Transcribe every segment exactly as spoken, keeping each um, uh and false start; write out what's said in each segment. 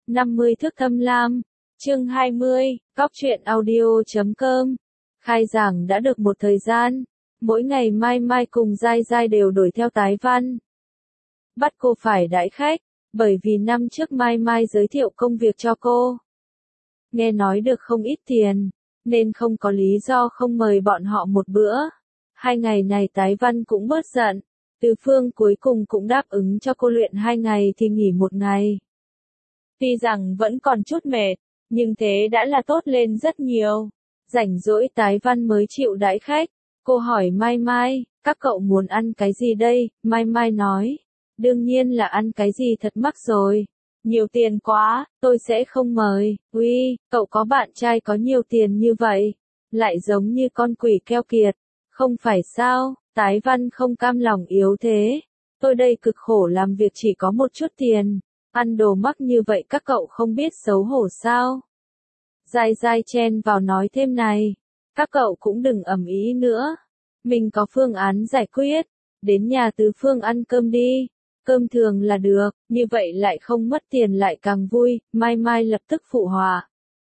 năm mươi thước thâm lam, chương hai mươi, Cóc truyện audio chấm com. Khai giảng đã được một thời gian, mỗi ngày Mai Mai cùng Giai Giai đều đổi theo tái văn. Bắt cô phải đãi khách, bởi vì năm trước Mai Mai giới thiệu công việc cho cô. Nghe nói được không ít tiền, nên không có lý do không mời bọn họ một bữa. Hai ngày này tái văn cũng bớt giận, Từ Phương cuối cùng cũng đáp ứng cho cô luyện hai ngày thì nghỉ một ngày. Tuy rằng vẫn còn chút mệt, nhưng thế đã là tốt lên rất nhiều. Rảnh rỗi tái văn mới chịu đãi khách. Cô hỏi Mai Mai, các cậu muốn ăn cái gì đây? Mai Mai nói, đương nhiên là ăn cái gì thật mắc rồi. Nhiều tiền quá, tôi sẽ không mời. Uy, cậu có bạn trai có nhiều tiền như vậy, lại giống như con quỷ keo kiệt. Không phải sao, tái văn không cam lòng yếu thế. Tôi đây cực khổ làm việc chỉ có một chút tiền. Ăn đồ mắc như vậy các cậu không biết xấu hổ sao? Giai Giai chen vào nói thêm này. Các cậu cũng đừng ầm ĩ nữa. Mình có phương án giải quyết. Đến nhà Từ Phương ăn cơm đi. Cơm thường là được, như vậy lại không mất tiền lại càng vui. Mai Mai lập tức phụ họa.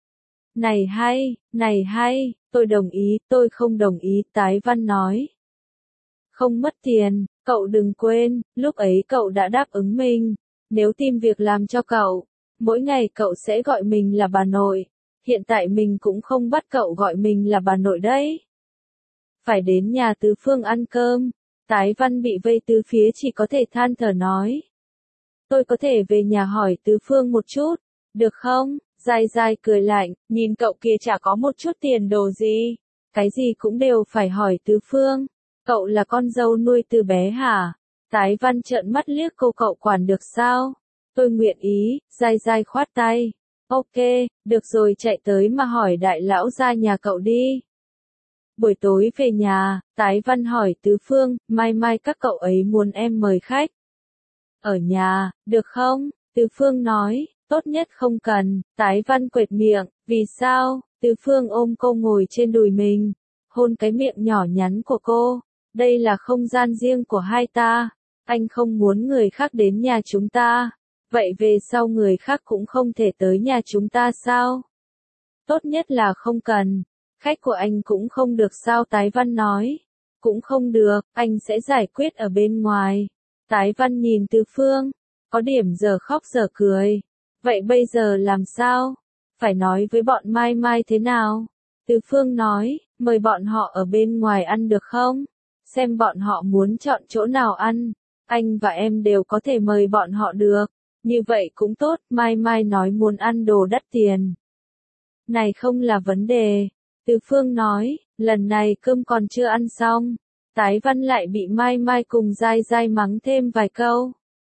Này hay, này hay, tôi đồng ý, tôi không đồng ý, tái văn nói. Không mất tiền, cậu đừng quên, lúc ấy cậu đã đáp ứng mình. Nếu tìm việc làm cho cậu, mỗi ngày cậu sẽ gọi mình là bà nội. Hiện tại mình cũng không bắt cậu gọi mình là bà nội đấy. Phải đến nhà Từ Phương ăn cơm. Tái văn bị vây từ phía chỉ có thể than thở nói. Tôi có thể về nhà hỏi Từ Phương một chút, được không? Giai Giai cười lạnh, nhìn cậu kia chả có một chút tiền đồ gì. Cái gì cũng đều phải hỏi Từ Phương. Cậu là con dâu nuôi từ bé hả? Tái văn trợn mắt liếc cô, cậu quản được sao? Tôi nguyện ý. Giai Giai khoát tay. Ok, được rồi, chạy tới mà hỏi đại lão ra nhà cậu đi. Buổi tối về nhà, tái văn hỏi Từ Phương, Mai Mai các cậu ấy muốn em mời khách. Ở nhà, được không? Từ Phương nói, tốt nhất không cần. Tái văn quệt miệng, vì sao? Từ Phương ôm cô ngồi trên đùi mình, hôn cái miệng nhỏ nhắn của cô. Đây là không gian riêng của hai ta. Anh không muốn người khác đến nhà chúng ta. Vậy về sau người khác cũng không thể tới nhà chúng ta sao? Tốt nhất là không cần. Khách của anh cũng không được sao? Tái văn nói. Cũng không được, anh sẽ giải quyết ở bên ngoài. Tái văn nhìn Từ Phương, có điểm giờ khóc giờ cười. Vậy bây giờ làm sao? Phải nói với bọn Mai Mai thế nào? Từ Phương nói, mời bọn họ ở bên ngoài ăn được không? Xem bọn họ muốn chọn chỗ nào ăn. Anh và em đều có thể mời bọn họ được. Như vậy cũng tốt. Mai Mai nói muốn ăn đồ đắt tiền. Này không là vấn đề. Từ Phương nói, lần này cơm còn chưa ăn xong. Tái văn lại bị Mai Mai cùng Giai Giai mắng thêm vài câu.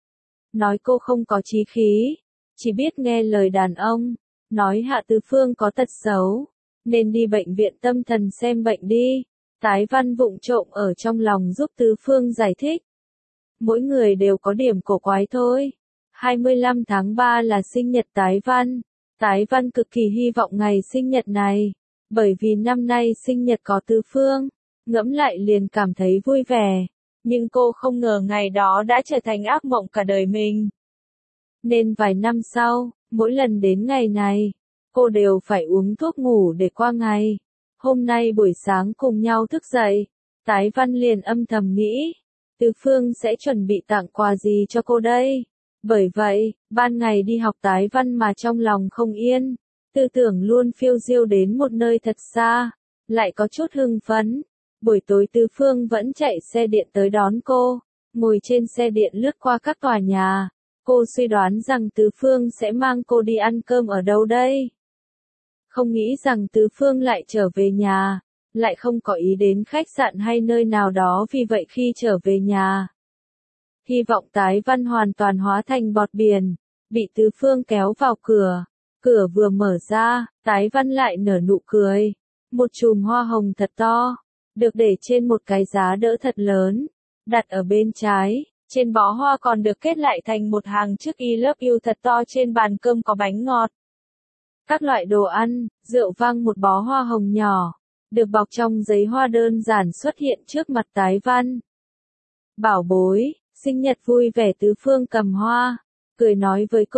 Nói cô không có chí khí, chỉ biết nghe lời đàn ông. Nói hạ Từ Phương có tật xấu, nên đi bệnh viện tâm thần xem bệnh đi. Tái văn vụng trộm ở trong lòng giúp Từ Phương giải thích. Mỗi người đều có điểm cổ quái thôi. hai mươi lăm tháng ba là sinh nhật tái văn. Tái văn cực kỳ hy vọng ngày sinh nhật này. Bởi vì năm nay sinh nhật có Từ Phương, ngẫm lại liền cảm thấy vui vẻ. Nhưng cô không ngờ ngày đó đã trở thành ác mộng cả đời mình. Nên vài năm sau, mỗi lần đến ngày này, cô đều phải uống thuốc ngủ để qua ngày. Hôm nay buổi sáng cùng nhau thức dậy, tái văn liền âm thầm nghĩ, Từ Phương sẽ chuẩn bị tặng quà gì cho cô đây. Bởi vậy, ban ngày đi học tái văn mà trong lòng không yên. Tư tưởng luôn phiêu diêu đến một nơi thật xa, lại có chút hưng phấn. Buổi tối Từ Phương vẫn chạy xe điện tới đón cô, ngồi trên xe điện lướt qua các tòa nhà. Cô suy đoán rằng Từ Phương sẽ mang cô đi ăn cơm ở đâu đây. Không nghĩ rằng Từ Phương lại trở về nhà, lại không có ý đến khách sạn hay nơi nào đó, vì vậy khi trở về nhà, hy vọng tái văn hoàn toàn hóa thành bọt biển, bị Từ Phương kéo vào cửa. Cửa vừa mở ra, tái văn lại nở nụ cười. Một chùm hoa hồng thật to, được để trên một cái giá đỡ thật lớn, đặt ở bên trái. Trên bó hoa còn được kết lại thành một hàng chữ I love you thật to. Trên bàn cơm có bánh ngọt, các loại đồ ăn, rượu vang. Một bó hoa hồng nhỏ, được bọc trong giấy hoa đơn giản xuất hiện trước mặt tái văn. Bảo bối, sinh nhật vui vẻ. Từ Phương cầm hoa, cười nói với cô.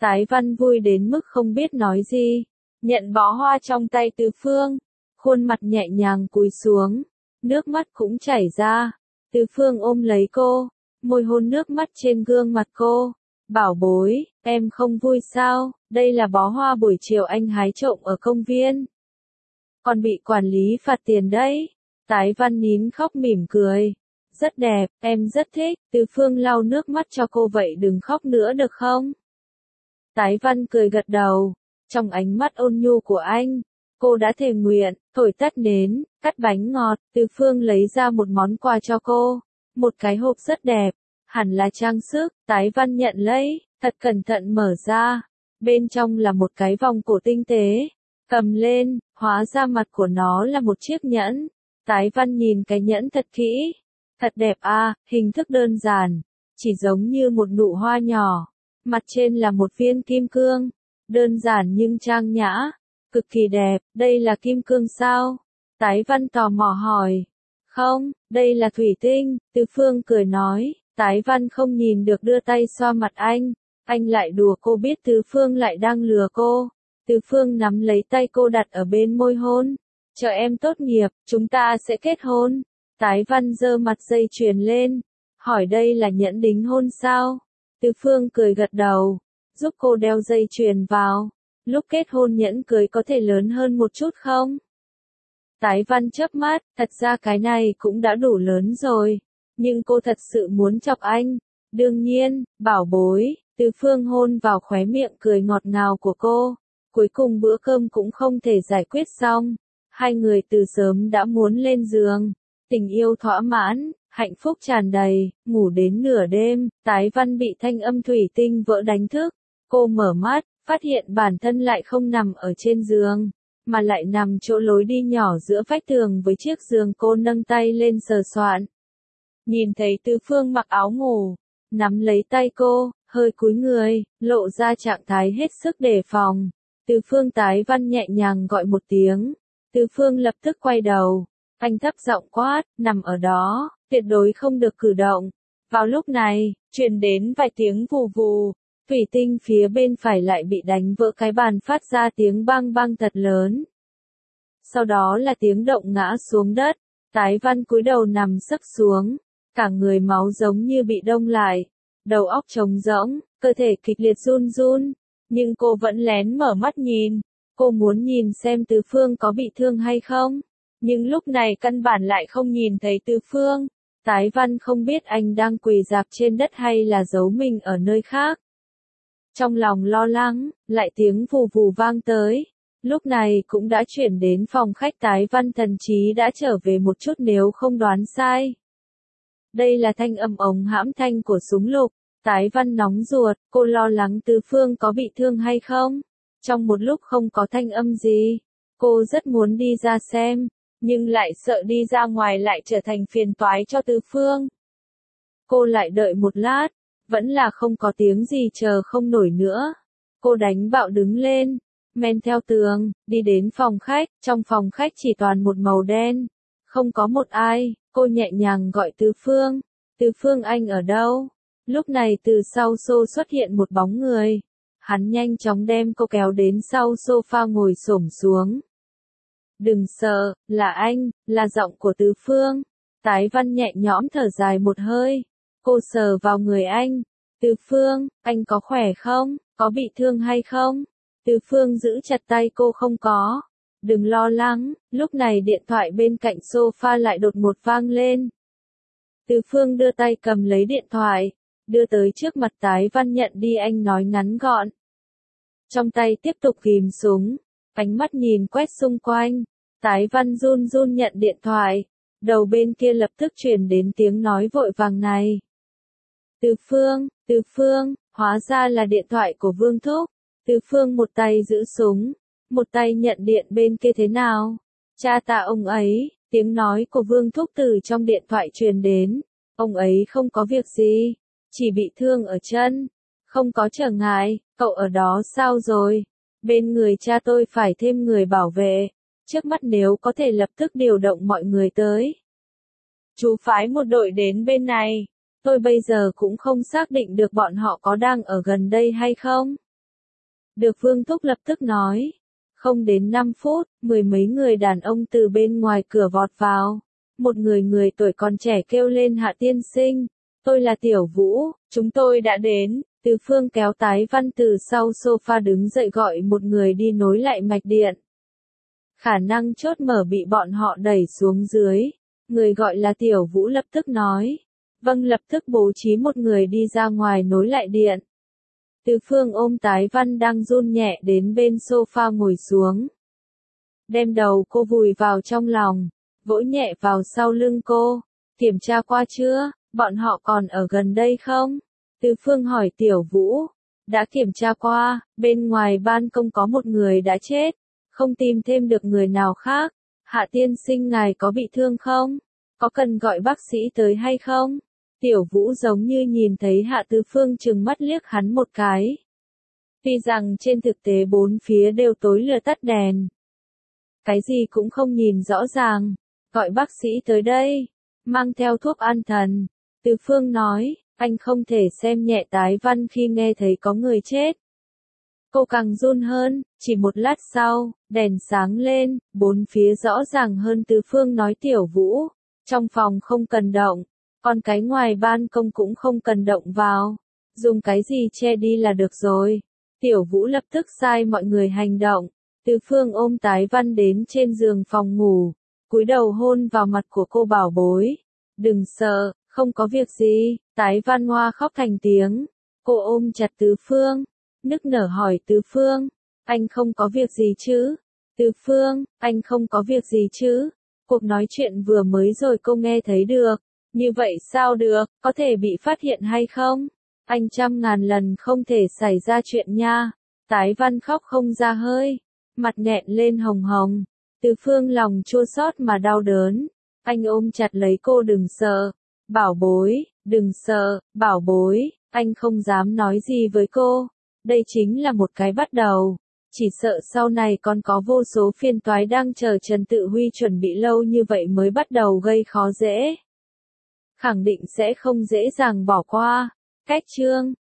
Tái Văn vui đến mức không biết nói gì, nhận bó hoa trong tay Từ Phương, khuôn mặt nhẹ nhàng cúi xuống, nước mắt cũng chảy ra. Từ Phương ôm lấy cô, môi hôn nước mắt trên gương mặt cô. Bảo bối, em không vui sao, đây là bó hoa buổi chiều anh hái trộm ở công viên. Còn bị quản lý phạt tiền đấy. Tái Văn nín khóc mỉm cười. Rất đẹp, em rất thích. Từ Phương lau nước mắt cho cô, vậy đừng khóc nữa được không? Tái Văn cười gật đầu. Trong ánh mắt ôn nhu của anh, cô đã thề nguyện, thổi tắt nến, cắt bánh ngọt. Từ Phương lấy ra một món quà cho cô. Một cái hộp rất đẹp, hẳn là trang sức. Tái Văn nhận lấy, thật cẩn thận mở ra. Bên trong là một cái vòng cổ tinh tế. Cầm lên, hóa ra mặt của nó là một chiếc nhẫn. Tái Văn nhìn cái nhẫn thật kỹ. Thật đẹp à, hình thức đơn giản, chỉ giống như một nụ hoa nhỏ. Mặt trên là một viên kim cương. Đơn giản nhưng trang nhã, cực kỳ đẹp. Đây là kim cương sao? Tái Văn tò mò hỏi. Không, đây là thủy tinh. Từ Phương cười nói. Tái Văn không nhìn được đưa tay xoa mặt anh. Anh lại đùa cô, biết Từ Phương lại đang lừa cô. Từ Phương nắm lấy tay cô đặt ở bên môi hôn. Chờ em tốt nghiệp, chúng ta sẽ kết hôn. Tái Văn giơ mặt dây chuyền lên. Hỏi đây là nhẫn đính hôn sao? Từ Phương cười gật đầu. Giúp cô đeo dây chuyền vào. Lúc kết hôn nhẫn cưới có thể lớn hơn một chút không? Tái Văn chớp mắt. Thật ra cái này cũng đã đủ lớn rồi. Nhưng cô thật sự muốn chọc anh. Đương nhiên, bảo bối. Từ Phương hôn vào khóe miệng cười ngọt ngào của cô. Cuối cùng bữa cơm cũng không thể giải quyết xong. Hai người từ sớm đã muốn lên giường. Tình yêu thỏa mãn, hạnh phúc tràn đầy, ngủ đến nửa đêm. Tái Văn bị thanh âm thủy tinh vỡ đánh thức. Cô mở mắt, phát hiện bản thân lại không nằm ở trên giường, mà lại nằm chỗ lối đi nhỏ giữa vách tường với chiếc giường. Cô nâng tay lên sờ soạn. Nhìn thấy Từ Phương mặc áo ngủ, nắm lấy tay cô, hơi cúi người, lộ ra trạng thái hết sức đề phòng. Từ Phương. Tái Văn nhẹ nhàng gọi một tiếng. Từ Phương lập tức quay đầu. Anh thấp giọng quát, nằm ở đó, tuyệt đối không được cử động. Vào lúc này, truyền đến vài tiếng vù vù. Thủy tinh phía bên phải lại bị đánh vỡ, cái bàn phát ra tiếng bang bang thật lớn. Sau đó là tiếng động ngã xuống đất. Tái Văn cúi đầu nằm sấp xuống. Cả người máu giống như bị đông lại. Đầu óc trống rỗng, cơ thể kịch liệt run run. Nhưng cô vẫn lén mở mắt nhìn. Cô muốn nhìn xem Từ Phương có bị thương hay không. Nhưng lúc này căn bản lại không nhìn thấy Từ Phương. Tái Văn không biết anh đang quỳ rạp trên đất hay là giấu mình ở nơi khác. Trong lòng lo lắng, lại tiếng vù vù vang tới. Lúc này cũng đã chuyển đến phòng khách. Tái Văn thần trí đã trở về một chút nếu không đoán sai. Đây là thanh âm ống hãm thanh của súng lục. Tái Văn nóng ruột, cô lo lắng Từ Phương có bị thương hay không. Trong một lúc không có thanh âm gì, cô rất muốn đi ra xem, nhưng lại sợ đi ra ngoài lại trở thành phiền toái cho Từ Phương. Cô lại đợi một lát, vẫn là không có tiếng gì, chờ không nổi nữa. Cô đánh bạo đứng lên, men theo tường, đi đến phòng khách. Trong phòng khách chỉ toàn một màu đen, không có một ai. Cô nhẹ nhàng gọi Từ Phương. Từ Phương, anh ở đâu? Lúc này từ sau xô xuất hiện một bóng người. Hắn nhanh chóng đem cô kéo đến sau sofa ngồi xổm xuống. Đừng sợ, là anh, là giọng của Từ Phương. Tái Văn nhẹ nhõm thở dài một hơi. Cô sờ vào người anh. Từ Phương, anh có khỏe không? Có bị thương hay không? Từ Phương giữ chặt tay cô. Không có. Đừng lo lắng. Lúc này điện thoại bên cạnh sofa lại đột ngột vang lên. Từ Phương đưa tay cầm lấy điện thoại, đưa tới trước mặt Tái Văn. Nhận đi, anh nói ngắn gọn. Trong tay tiếp tục ghim súng, ánh mắt nhìn quét xung quanh. Tái Văn run run nhận điện thoại. Đầu bên kia lập tức truyền đến tiếng nói vội vàng này. Từ Phương, Từ Phương, hóa ra là điện thoại của Vương Thúc. Từ Phương một tay giữ súng, một tay nhận điện bên kia. Thế nào? Cha ta ông ấy. Tiếng nói của Vương Thúc từ trong điện thoại truyền đến. Ông ấy không có việc gì, chỉ bị thương ở chân. Không có trở ngại. Cậu ở đó sao rồi? Bên người cha tôi phải thêm người bảo vệ. Trước mắt nếu có thể lập tức điều động mọi người tới. Chú phái một đội đến bên này. Tôi bây giờ cũng không xác định được bọn họ có đang ở gần đây hay không. Được Vương Thúc lập tức nói. Không đến năm phút, mười mấy người đàn ông từ bên ngoài cửa vọt vào. Một người người tuổi còn trẻ kêu lên Hạ tiên sinh, tôi là Tiểu Vũ, chúng tôi đã đến. Từ Phương kéo Tái Văn từ sau sofa đứng dậy gọi một người đi nối lại mạch điện. Khả năng chốt mở bị bọn họ đẩy xuống dưới. Người gọi là Tiểu Vũ lập tức nói. Vâng, lập tức bố trí một người đi ra ngoài nối lại điện. Từ Phương ôm Tái Văn đang run nhẹ đến bên sofa ngồi xuống. Đem đầu cô vùi vào trong lòng, vỗ nhẹ vào sau lưng cô. Kiểm tra qua chưa, bọn họ còn ở gần đây không? Từ Phương hỏi Tiểu Vũ. Đã kiểm tra qua, bên ngoài ban công có một người đã chết. Không tìm thêm được người nào khác. Hạ tiên sinh ngài có bị thương không? Có cần gọi bác sĩ tới hay không? Tiểu Vũ giống như nhìn thấy Hạ Từ Phương trừng mắt liếc hắn một cái. Tuy rằng trên thực tế bốn phía đều tối lửa tắt đèn. Cái gì cũng không nhìn rõ ràng. Gọi bác sĩ tới đây. Mang theo thuốc an thần. Từ Phương nói, anh không thể xem nhẹ Tái Văn khi nghe thấy có người chết. Cô càng run hơn, chỉ một lát sau, đèn sáng lên, bốn phía rõ ràng hơn. Từ Phương nói Tiểu Vũ, trong phòng không cần động, còn cái ngoài ban công cũng không cần động vào, dùng cái gì che đi là được rồi. Tiểu Vũ lập tức sai mọi người hành động. Từ Phương ôm Tái Văn đến trên giường phòng ngủ, cúi đầu hôn vào mặt của cô bảo bối. Đừng sợ, không có việc gì. Tái Văn hoa khóc thành tiếng. Cô ôm chặt Từ Phương, nức nở hỏi Từ Phương, anh không có việc gì chứ? Từ Phương, anh không có việc gì chứ? Cuộc nói chuyện vừa mới rồi cô nghe thấy được. Như vậy sao được, có thể bị phát hiện hay không? Anh trăm ngàn lần không thể xảy ra chuyện nha. Tái Văn khóc không ra hơi, mặt nghẹn lên hồng hồng. Từ Phương lòng chua xót mà đau đớn. Anh ôm chặt lấy cô, đừng sợ. Bảo bối, đừng sợ, bảo bối, anh không dám nói gì với cô. Đây chính là một cái bắt đầu. Chỉ sợ sau này còn có vô số phiền toái đang chờ Trần Tự Huy chuẩn bị lâu như vậy mới bắt đầu gây khó dễ. Khẳng định sẽ không dễ dàng bỏ qua. Cách chương